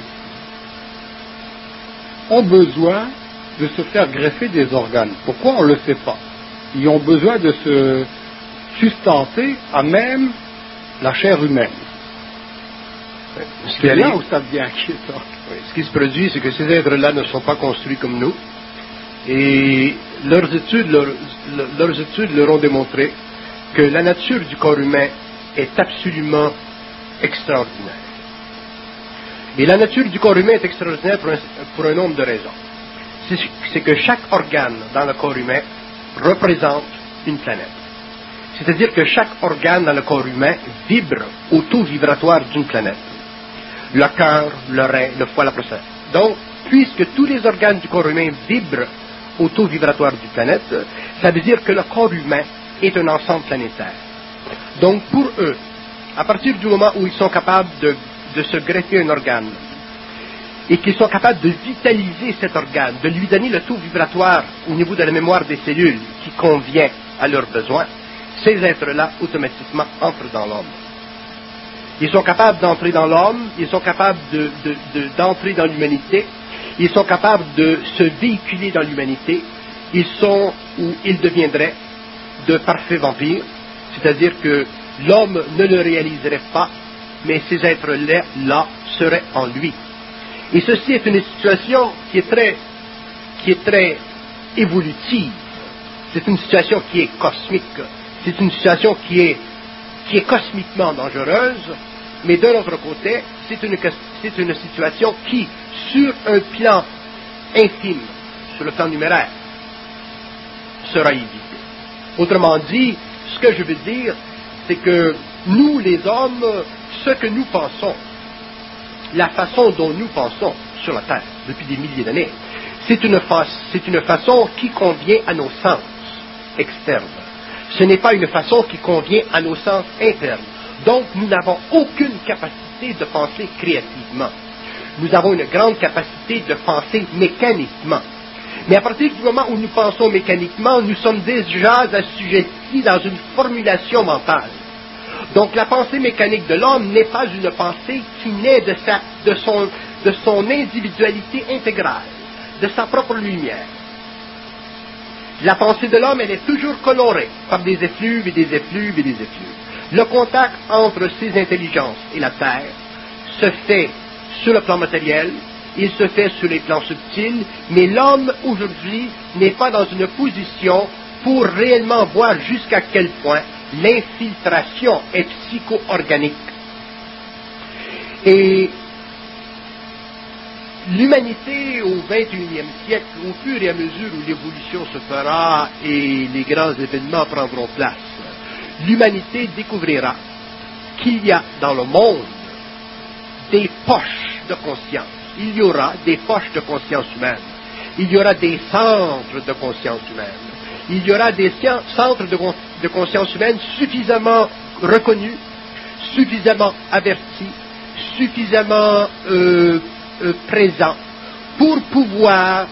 ont besoin de se faire greffer des organes. Pourquoi? On ne le sait pas. Ils ont besoin de se sustenter à même la chair humaine. C'est là où ça devient inquiétant. Oui, ce qui se produit, c'est que ces êtres-là ne sont pas construits comme nous, et leurs études leur, leurs études leur ont démontré que la nature du corps humain est absolument extraordinaire. Et la nature du corps humain est extraordinaire pour un, pour un nombre de raisons. C'est, c'est que chaque organe dans le corps humain représente une planète. C'est-à-dire que chaque organe dans le corps humain vibre au taux vibratoire d'une planète. Le cœur, le rein, le foie, la prostate. Donc, puisque tous les organes du corps humain vibrent au taux vibratoire d'une planète, ça veut dire que le corps humain est un ensemble planétaire. Donc, pour eux, à partir du moment où ils sont capables de, de se greffer un organe, et qu'ils sont capables de vitaliser cet organe, de lui donner le taux vibratoire au niveau de la mémoire des cellules qui convient à leurs besoins, ces êtres-là, automatiquement, entrent dans l'homme. Ils sont capables d'entrer dans l'homme, ils sont capables de, de, de, d'entrer dans l'humanité, ils sont capables de se véhiculer dans l'humanité, ils sont, ou ils deviendraient, de parfaits vampires, c'est-à-dire que l'homme ne le réaliserait pas, mais ces êtres-là là, seraient en lui. Et ceci est une situation qui est très, qui est très évolutive. C'est une situation qui est cosmique. C'est une situation qui est, qui est cosmiquement dangereuse, mais d'un autre côté, c'est une, c'est une situation qui, sur un plan infime, sur le plan numéraire, sera évitée. Autrement dit, ce que je veux dire, c'est que nous, les hommes, ce que nous pensons, la façon dont nous pensons sur la Terre depuis des milliers d'années, c'est une, fa- c'est une façon qui convient à nos sens externes. Ce n'est pas une façon qui convient à nos sens internes. Donc, nous n'avons aucune capacité de penser créativement. Nous avons une grande capacité de penser mécaniquement. Mais à partir du moment où nous pensons mécaniquement, nous sommes déjà assujettis dans une formulation mentale. Donc, la pensée mécanique de l'homme n'est pas une pensée qui naît de, sa, de, son, de son individualité intégrale, de sa propre lumière. La pensée de l'homme, elle est toujours colorée par des effluves et des effluves et des effluves. Le contact entre ces intelligences et la Terre se fait sur le plan matériel, il se fait sur les plans subtils, mais l'homme, aujourd'hui, n'est pas dans une position pour réellement voir jusqu'à quel point l'infiltration est psycho-organique. Et l'humanité au vingt et unième siècle, au fur et à mesure où l'évolution se fera et les grands événements prendront place, l'humanité découvrira qu'il y a dans le monde des poches de conscience. Il y aura des poches de conscience humaine. Il y aura des centres de conscience humaine. Il y aura des centres de, de conscience humaine suffisamment reconnus, suffisamment avertis, suffisamment euh, euh, présents pour pouvoir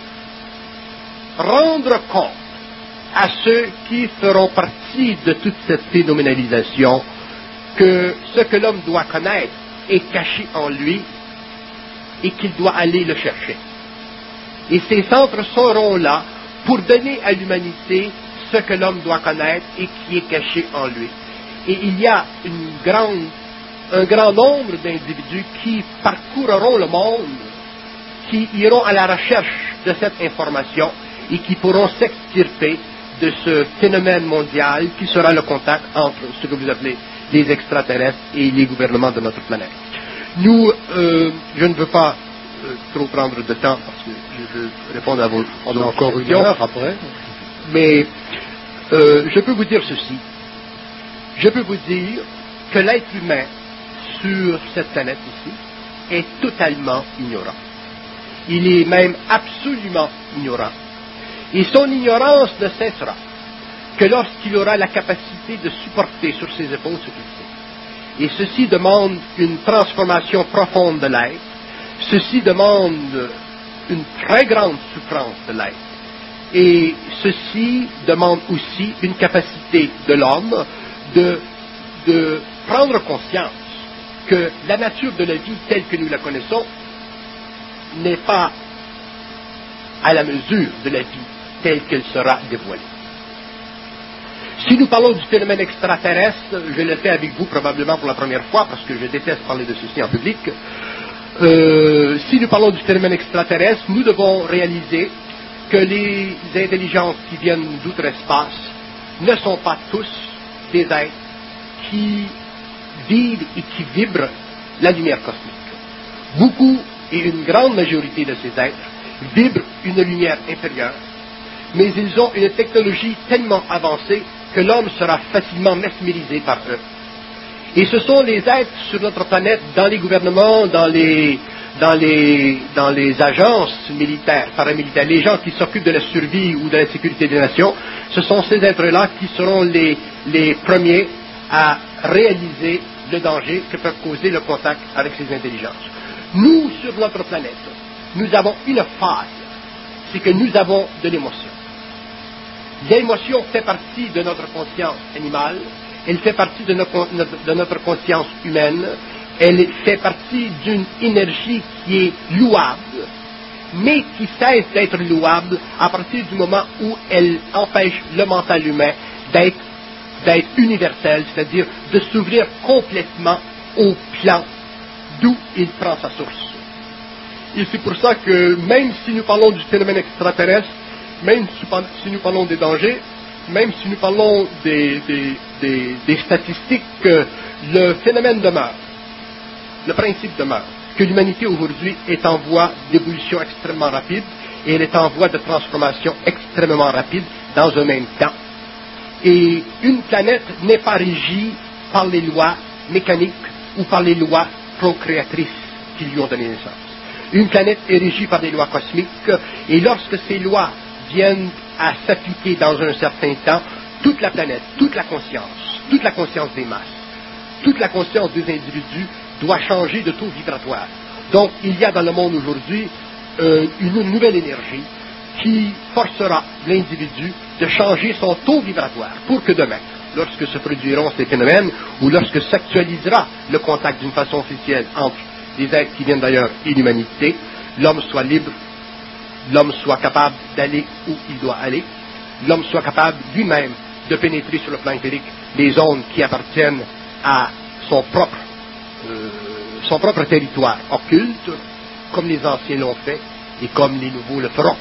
rendre compte à ceux qui feront partie de toute cette phénoménalisation que ce que l'homme doit connaître est caché en lui et qu'il doit aller le chercher. Et ces centres seront là pour donner à l'humanité ce que l'homme doit connaître et qui est caché en lui. Et il y a une grande, un grand nombre d'individus qui parcourront le monde, qui iront à la recherche de cette information et qui pourront s'extirper de ce phénomène mondial qui sera le contact entre ce que vous appelez les extraterrestres et les gouvernements de notre planète. Nous, euh, je ne veux pas euh, trop prendre de temps parce que je veux répondre à vos, à vos encore questions. Une heure après. Mais euh, je peux vous dire ceci. Je peux vous dire que l'être humain sur cette planète ici est totalement ignorant. Il est même absolument ignorant. Et son ignorance ne cessera que lorsqu'il aura la capacité de supporter sur ses épaules ce qu'il sait. Et ceci demande une transformation profonde de l'être. Ceci demande une très grande souffrance de l'être. Et ceci demande aussi une capacité de l'homme de, de prendre conscience que la nature de la vie telle que nous la connaissons n'est pas à la mesure de la vie telle qu'elle sera dévoilée. Si nous parlons du phénomène extraterrestre, je le fais avec vous probablement pour la première fois parce que je déteste parler de ceci en public. Euh, si nous parlons du phénomène extraterrestre, nous devons réaliser que les intelligences qui viennent d'outre-espace ne sont pas tous des êtres qui vivent et qui vibrent la lumière cosmique. Beaucoup et une grande majorité de ces êtres vibrent une lumière inférieure, mais ils ont une technologie tellement avancée que l'homme sera facilement mesmérisé par eux. Et ce sont les êtres sur notre planète, dans les gouvernements, dans les, dans les, dans les agences militaires, paramilitaires, les gens qui s'occupent de la survie ou de la sécurité des nations, ce sont ces êtres-là qui seront les, les premiers à réaliser le danger que peut causer le contact avec ces intelligences. Nous, sur notre planète, nous avons une faille, c'est que nous avons de l'émotion. L'émotion fait partie de notre conscience animale, elle fait partie de notre, de notre conscience humaine, elle fait partie d'une énergie qui est louable, mais qui cesse d'être louable à partir du moment où elle empêche le mental humain d'être, d'être universel, c'est-à-dire de s'ouvrir complètement au plan d'où il prend sa source. Et c'est pour ça que même si nous parlons du phénomène extraterrestre, même si nous parlons des dangers, même si nous parlons des, des, des, des statistiques, le phénomène demeure, le principe demeure, que l'humanité aujourd'hui est en voie d'évolution extrêmement rapide et elle est en voie de transformation extrêmement rapide dans un même temps. Et une planète n'est pas régie par les lois mécaniques ou par les lois procréatrices qui lui ont donné naissance. Une planète est régie par des lois cosmiques et lorsque ces lois viennent à s'appliquer dans un certain temps, toute la planète, toute la conscience, toute la conscience des masses, toute la conscience des individus doit changer de taux vibratoire. Donc, il y a dans le monde aujourd'hui euh, une nouvelle énergie qui forcera l'individu de changer son taux vibratoire pour que demain, lorsque se produiront ces phénomènes ou lorsque s'actualisera le contact d'une façon officielle entre des êtres qui viennent d'ailleurs et l'humanité, l'homme soit libre, l'homme soit capable d'aller où il doit aller, l'homme soit capable lui-même de pénétrer sur le plan éthérique les zones qui appartiennent à son propre, euh, son propre territoire occulte, comme les anciens l'ont fait et comme les nouveaux le feront.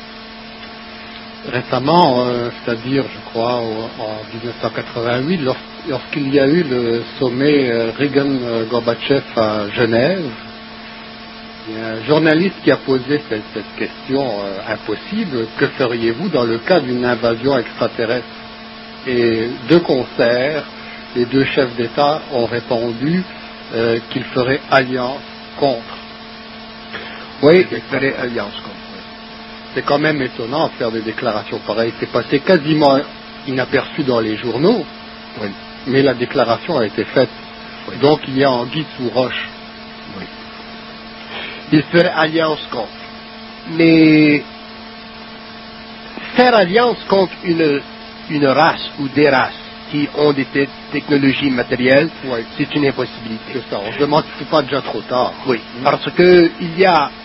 Récemment, euh, c'est-à-dire, je crois, au, en dix-neuf cent quatre-vingt-huit, lors, lorsqu'il y a eu le sommet euh, Reagan-Gorbatchev à Genève, il y a un journaliste qui a posé cette, cette question euh, impossible: que feriez-vous dans le cas d'une invasion extraterrestre? Et de concert, les deux chefs d'État ont répondu euh, qu'ils feraient alliance contre. Oui, ils feraient alliance contre. C'est quand même étonnant de faire des déclarations pareilles. C'est passé quasiment inaperçu dans les journaux, oui, mais la déclaration a été faite. Oui. Donc il y a anguille sous roche. Oui. Ils feraient alliance contre. Mais faire alliance contre une, une race ou des races qui ont des te- technologies matérielles, oui, c'est une impossibilité. C'est ça. On se demande si ce n'est pas déjà trop tard. Oui, mmh. Parce que il y a,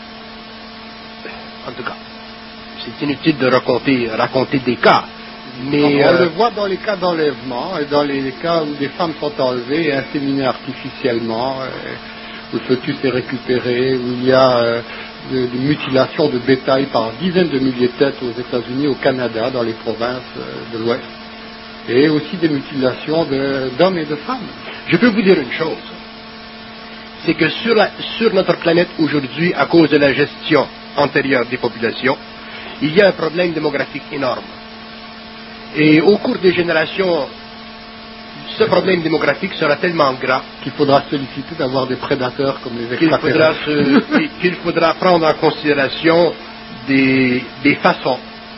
en tout cas, c'est inutile de raconter, raconter des cas. Mais on euh, le voit dans les cas d'enlèvement et dans les cas où des femmes sont enlevées et inséminées artificiellement, où le fœtus est récupéré, où il y a euh, des de mutilations de bétail par dizaines de milliers de têtes aux États-Unis, au Canada, dans les provinces euh, de l'Ouest, et aussi des mutilations de, d'hommes et de femmes. Je peux vous dire une chose, c'est que sur, la, sur notre planète aujourd'hui, à cause de la gestion antérieure des populations, il y a un problème démographique énorme. Et au cours des générations, ce problème démographique sera tellement grand qu'il faudra solliciter d'avoir des prédateurs comme les Qu'il extraterrestres. faudra, se, qu'il faudra prendre en considération des, des façons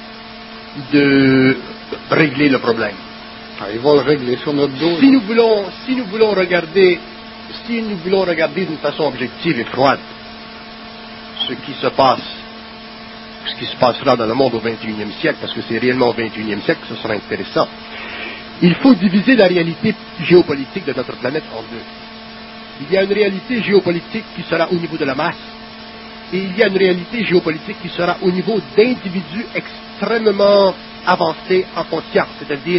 de régler le problème. Ah, ils vont le régler sur notre dos. Si nous voulons, si nous voulons regarder, si nous voulons regarder d'une façon objective et froide ce qui se passe, ce qui se passera dans le monde au vingt et unième siècle, parce que c'est réellement au vingt et unième siècle que ce sera intéressant, il faut diviser la réalité géopolitique de notre planète en deux. Il y a une réalité géopolitique qui sera au niveau de la masse, et il y a une réalité géopolitique qui sera au niveau d'individus extrêmement avancés en conscience, c'est-à-dire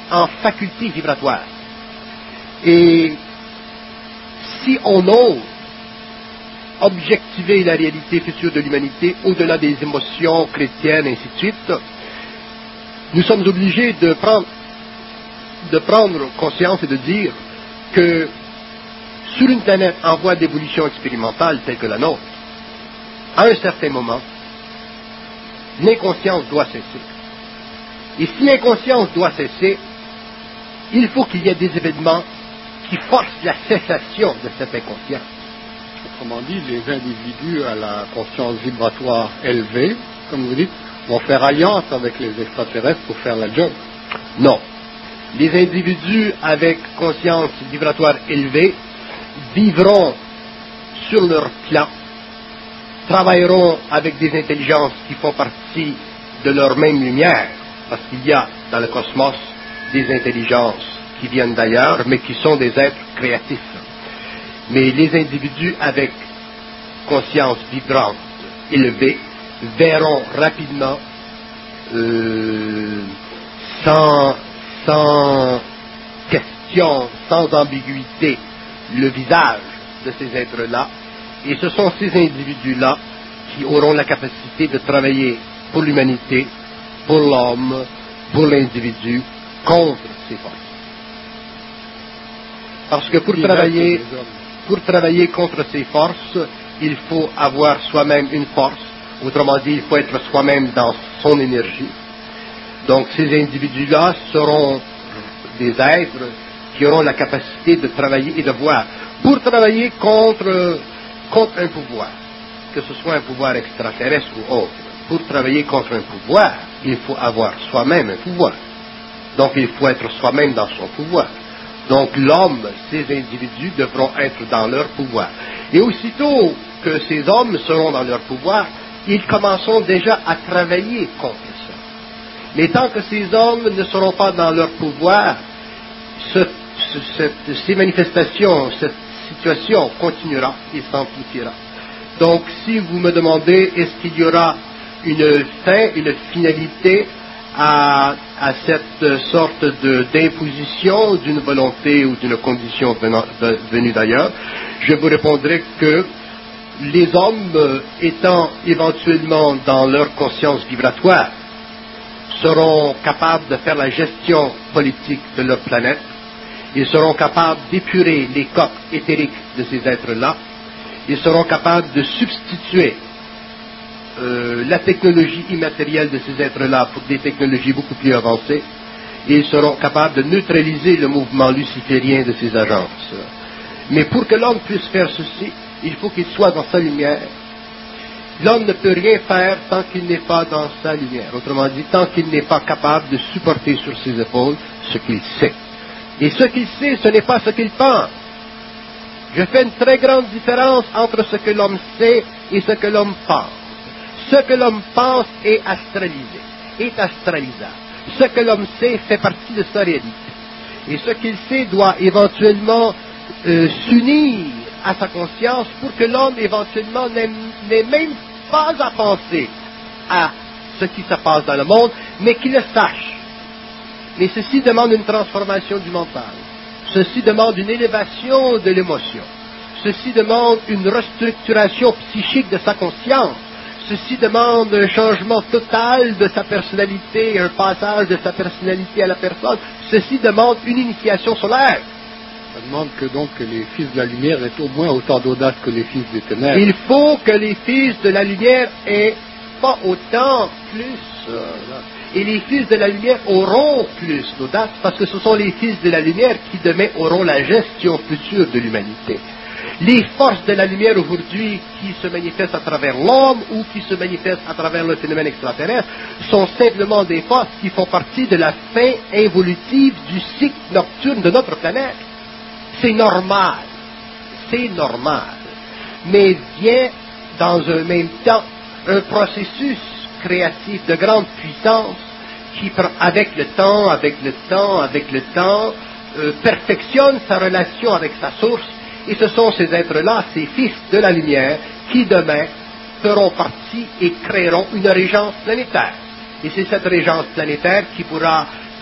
en facultés vibratoires. Et si on ose objectiver la réalité future de l'humanité au-delà des émotions chrétiennes, ainsi de suite, nous sommes obligés de prendre, de prendre conscience et de dire que sur une planète en voie d'évolution expérimentale telle que la nôtre, à un certain moment, l'inconscience doit cesser. Et si l'inconscience doit cesser, il faut qu'il y ait des événements qui forcent la cessation de cette inconscience. Autrement dit, les individus à la conscience vibratoire élevée, comme vous dites, vont faire alliance avec les extraterrestres pour faire la job. Non. Les individus avec conscience vibratoire élevée vivront sur leur plan, travailleront avec des intelligences qui font partie de leur même lumière, parce qu'il y a dans le cosmos des intelligences qui viennent d'ailleurs, mais qui sont des êtres créatifs. Mais les individus avec conscience vibrante élevée verront rapidement, euh, sans, sans question, sans ambiguïté, le visage de ces êtres-là, et ce sont ces individus-là qui auront la capacité de travailler pour l'humanité, pour l'homme, pour l'individu, contre ces forces. Parce que pour travailler, pour travailler contre ces forces, il faut avoir soi-même une force, autrement dit, il faut être soi-même dans son énergie. Donc ces individus-là seront des êtres qui auront la capacité de travailler et de voir, pour travailler contre, contre un pouvoir, que ce soit un pouvoir extraterrestre ou autre. Pour travailler contre un pouvoir, il faut avoir soi-même un pouvoir. Donc il faut être soi-même dans son pouvoir. Donc l'homme, ces individus devront être dans leur pouvoir. Et aussitôt que ces hommes seront dans leur pouvoir, ils commenceront déjà à travailler contre ça. Mais tant que ces hommes ne seront pas dans leur pouvoir, ce, ce, cette, ces manifestations, cette situation continuera et s'amplifiera. Donc si vous me demandez, est-ce qu'il y aura une fin, une finalité à, à cette sorte de, d'imposition d'une volonté ou d'une condition venant, de, venue d'ailleurs, je vous répondrai que les hommes, étant éventuellement dans leur conscience vibratoire, seront capables de faire la gestion politique de leur planète, ils seront capables d'épurer les coques éthériques de ces êtres-là, ils seront capables de substituer euh, la technologie immatérielle de ces êtres-là pour des technologies beaucoup plus avancées, et ils seront capables de neutraliser le mouvement luciférien de ces agences. Mais pour que l'homme puisse faire ceci, il faut qu'il soit dans sa lumière. L'homme ne peut rien faire tant qu'il n'est pas dans sa lumière. Autrement dit, tant qu'il n'est pas capable de supporter sur ses épaules ce qu'il sait. Et ce qu'il sait, ce n'est pas ce qu'il pense. Je fais une très grande différence entre ce que l'homme sait et ce que l'homme pense. Ce que l'homme pense est astralisé, est astralisable. Ce que l'homme sait fait partie de sa réalité. Et ce qu'il sait doit éventuellement euh, s'unir à sa conscience pour que l'homme éventuellement n'ait, n'ait même pas à penser à ce qui se passe dans le monde, mais qu'il le sache. Mais ceci demande une transformation du mental. Ceci demande une élévation de l'émotion. Ceci demande une restructuration psychique de sa conscience. Ceci demande un changement total de sa personnalité, un passage de sa personnalité à la personne. Ceci demande une initiation solaire. Ça demande que donc que les fils de la lumière aient au moins autant d'audace que les fils des ténèbres. Il faut que les fils de la lumière aient pas autant, plus. Euh, et les fils de la lumière auront plus d'audace parce que ce sont les fils de la lumière qui demain auront la gestion future de l'humanité. Les forces de la lumière aujourd'hui qui se manifestent à travers l'homme ou qui se manifestent à travers le phénomène extraterrestre sont simplement des forces qui font partie de la fin évolutive du cycle nocturne de notre planète. C'est normal, c'est normal, mais vient dans un même temps un processus créatif de grande puissance qui, avec le temps, avec le temps, avec le temps, euh, perfectionne sa relation avec sa source, et ce sont ces êtres-là, ces fils de la lumière, qui demain feront partie et créeront une régence planétaire. Et c'est cette régence planétaire qui pourra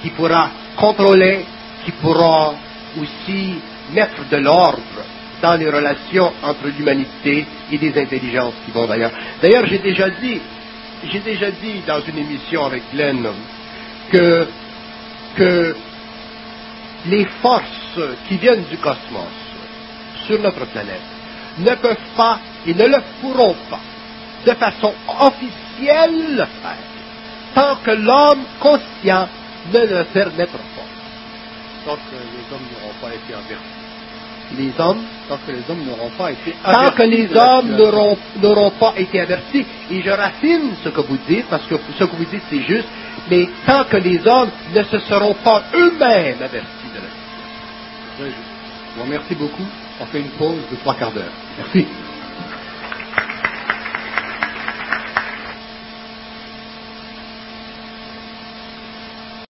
qui pourra contrôler, qui pourra aussi mettre de l'ordre dans les relations entre l'humanité et des intelligences qui vont d'ailleurs. D'ailleurs, j'ai déjà dit, j'ai déjà dit dans une émission avec Glenn que, que les forces qui viennent du cosmos sur notre planète ne peuvent pas et ne le pourront pas de façon officielle le faire tant que l'homme conscient ne le permettra pas. Tant que les hommes n'auront pas été avertis. Les hommes, Tant que les hommes n'auront pas été tant avertis. que les de la hommes situation. n'auront, n'auront pas été avertis, et je raffine ce que vous dites, parce que ce que vous dites c'est juste, mais tant que les hommes ne se seront pas eux-mêmes avertis de la situation. Très juste. Bon, merci beaucoup. On fait une pause de trois quarts d'heure. Merci.